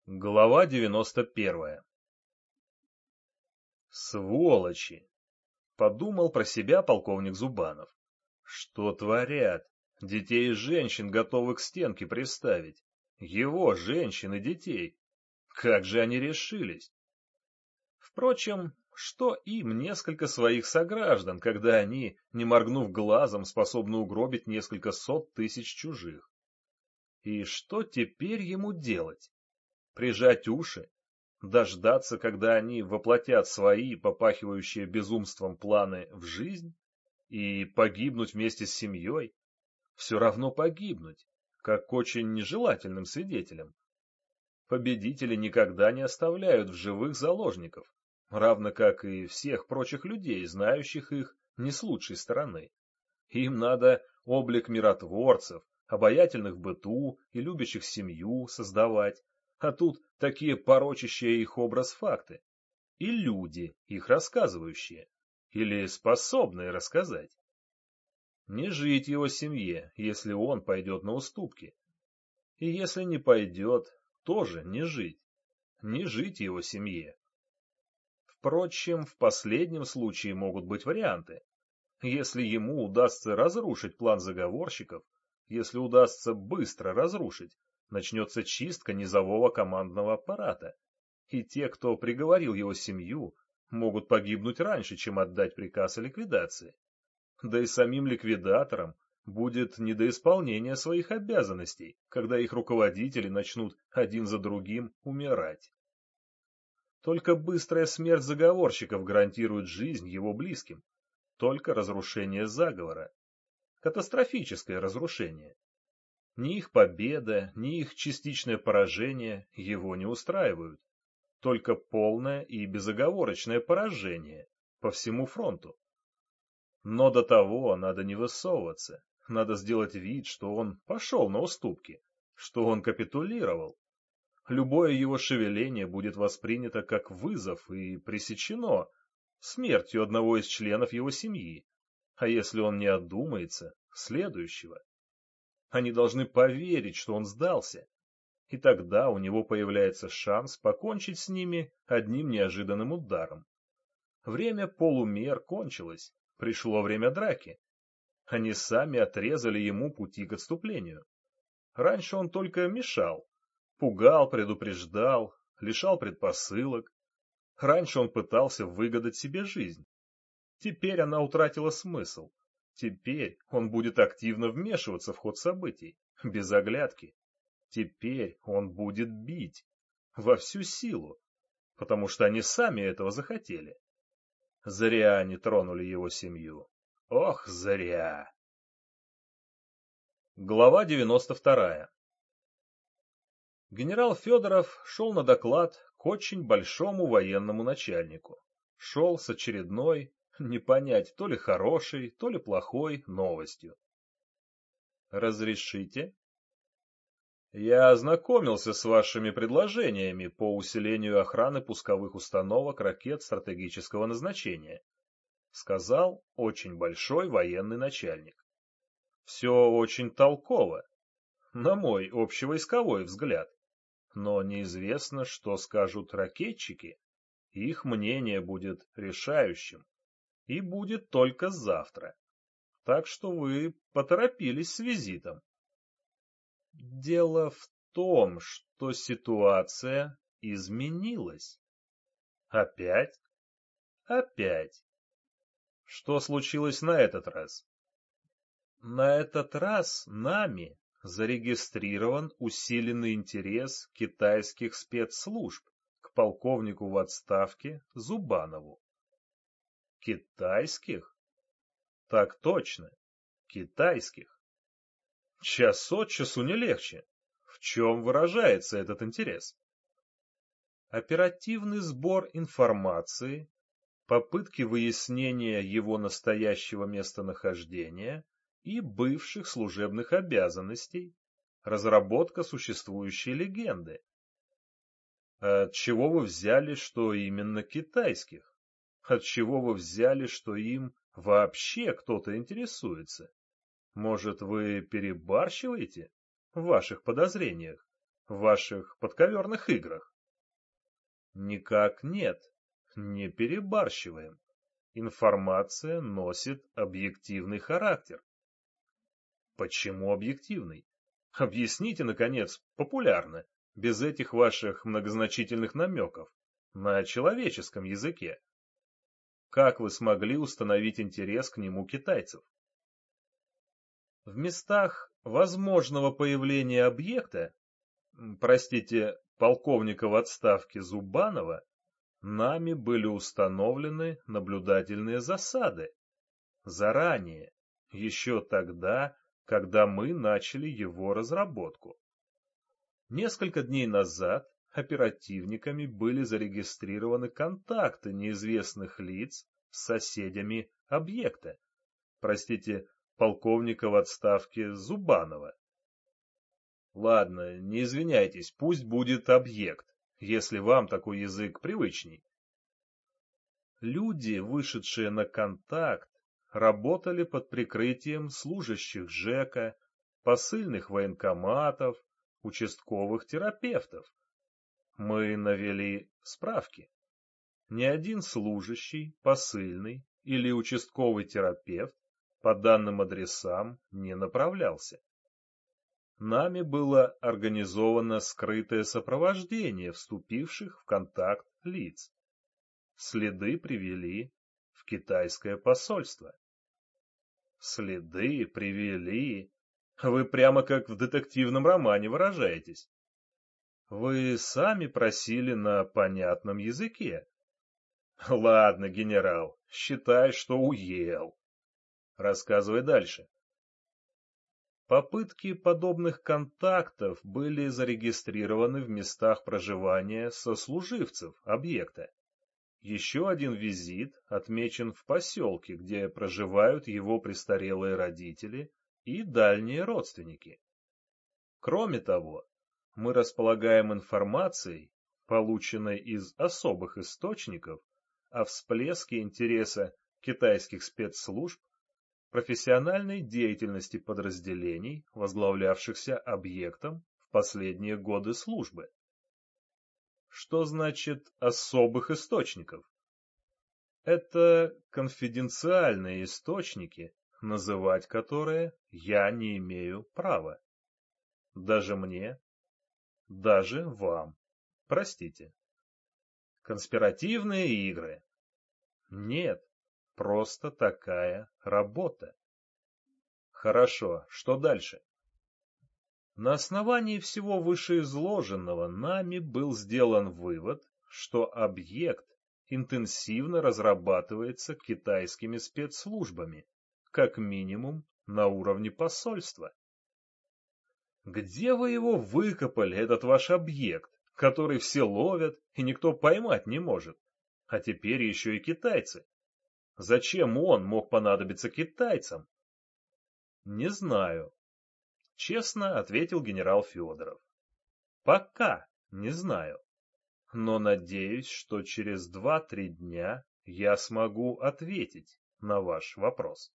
Глава 91. Сволочи! Подумал про себя полковник Зубанов. Что творят? Детей и женщин готовы к стенке приставить. Его, женщин и детей. Как же они решились? Впрочем, что им несколько своих сограждан, когда они, не моргнув глазом, способны угробить несколько сот тысяч чужих? И что теперь ему делать? Прижать уши? Дождаться, когда они воплотят свои, попахивающие безумством планы, в жизнь? И погибнуть вместе с семьей? Все равно погибнуть, как очень нежелательным свидетелям. Победители никогда не оставляют в живых заложников, равно как и всех прочих людей, знающих их не с лучшей стороны. Им надо облик миротворцев, обаятельных в быту и любящих семью создавать, а тут такие порочащие их образ факты. И люди, их рассказывающие, или способные рассказать. Не жить его семье, если он пойдет на уступки. И если не пойдет, тоже не жить. Не жить его семье. Впрочем, в последнем случае могут быть варианты. Если ему удастся разрушить план заговорщиков, если удастся быстро разрушить, начнется чистка низового командного аппарата, и те, кто приговорил его семью, могут погибнуть раньше, чем отдать приказ о ликвидации. Да и самим ликвидаторам будет не до исполнения своих обязанностей, когда их руководители начнут один за другим умирать. Только быстрая смерть заговорщиков гарантирует жизнь его близким. Только разрушение заговора. Катастрофическое разрушение. Ни их победа, ни их частичное поражение его не устраивают. Только полное и безоговорочное поражение по всему фронту. Но до того надо не высовываться. Надо сделать вид, что он пошел на уступки, что он капитулировал. Любое его шевеление будет воспринято как вызов и пресечено смертью одного из членов его семьи, а если он не одумается, следующего. Они должны поверить, что он сдался, и тогда у него появляется шанс покончить с ними одним неожиданным ударом. Время полумер кончилось, пришло время драки. Они сами отрезали ему пути к отступлению. Раньше он только мешал, пугал, предупреждал, лишал предпосылок. Раньше он пытался выгадать себе жизнь. Теперь она утратила смысл. Теперь он будет активно вмешиваться в ход событий, без оглядки. Теперь он будет бить во всю силу, потому что они сами этого захотели. Зря они тронули его семью. Ох, зря! Глава 92. Генерал Федоров шел на доклад к очень большому военному начальнику. Шел с очередной, не понять, то ли хорошей, то ли плохой новостью. «Разрешите?» «Я ознакомился с вашими предложениями по усилению охраны пусковых установок ракет стратегического назначения», сказал очень большой военный начальник. «Все очень толково, на мой общевойсковой взгляд. Но неизвестно, что скажут ракетчики. Их мнение будет решающим. И будет только завтра. Так что вы поторопились с визитом. Дело в том, что ситуация изменилась. Опять? Опять. Что случилось на этот раз? На этот раз нами зарегистрирован усиленный интерес китайских спецслужб к полковнику в отставке Зубанову. Китайских? Так точно, китайских. Час от часу не легче. В чем выражается этот интерес? Оперативный сбор информации, попытки выяснения его настоящего местонахождения и бывших служебных обязанностей, разработка существующей легенды. От чего вы взяли, что именно китайских? От чего вы взяли, что им вообще кто-то интересуется? Может, вы перебарщиваете в ваших подозрениях? в ваших подковерных играх? Никак нет, не перебарщиваем. Информация носит объективный характер. Почему объективный? Объясните, наконец, популярно, без этих ваших многозначительных намеков, на человеческом языке. Как вы смогли установить интерес к нему китайцев? В местах возможного появления объекта, простите, полковника в отставке Зубанова, нами были установлены наблюдательные засады. Заранее, еще тогда, когда мы начали его разработку. Несколько дней назад оперативниками были зарегистрированы контакты неизвестных лиц с соседями объекта, простите, полковника в отставке Зубанова. Ладно, не извиняйтесь, пусть будет объект, если вам такой язык привычней. Люди, вышедшие на контакт, работали под прикрытием служащих ЖЭКа, посыльных военкоматов, участковых терапевтов. Мы навели справки. Ни один служащий, посыльный или участковый терапевт по данным адресам не направлялся. Нами было организовано скрытое сопровождение вступивших в контакт лиц. Следы привели в китайское посольство. Следы привели... Вы прямо как в детективном романе выражаетесь. Вы сами просили на понятном языке. Ладно, генерал, считай, что уел. Рассказывай дальше. Попытки подобных контактов были зарегистрированы в местах проживания сослуживцев объекта. Еще один визит отмечен в поселке, где проживают его престарелые родители и дальние родственники. Кроме того, мы располагаем информацией, полученной из особых источников, о всплеске интереса китайских спецслужб, профессиональной деятельности подразделений, возглавлявшихся объектом в последние годы службы. Что значит особых источников? Это конфиденциальные источники, называть которые я не имею права. Даже мне, даже вам. Простите. Конспиративные игры. Нет, просто такая работа. Хорошо, что дальше? На основании всего вышеизложенного нами был сделан вывод, что объект интенсивно разрабатывается китайскими спецслужбами, как минимум на уровне посольства. Где вы его выкопали, этот ваш объект, который все ловят и никто поймать не может? А теперь еще и китайцы. Зачем он мог понадобиться китайцам? Не знаю. Честно ответил генерал Федоров. Пока не знаю. Но надеюсь, что через 2-3 дня я смогу ответить на ваш вопрос.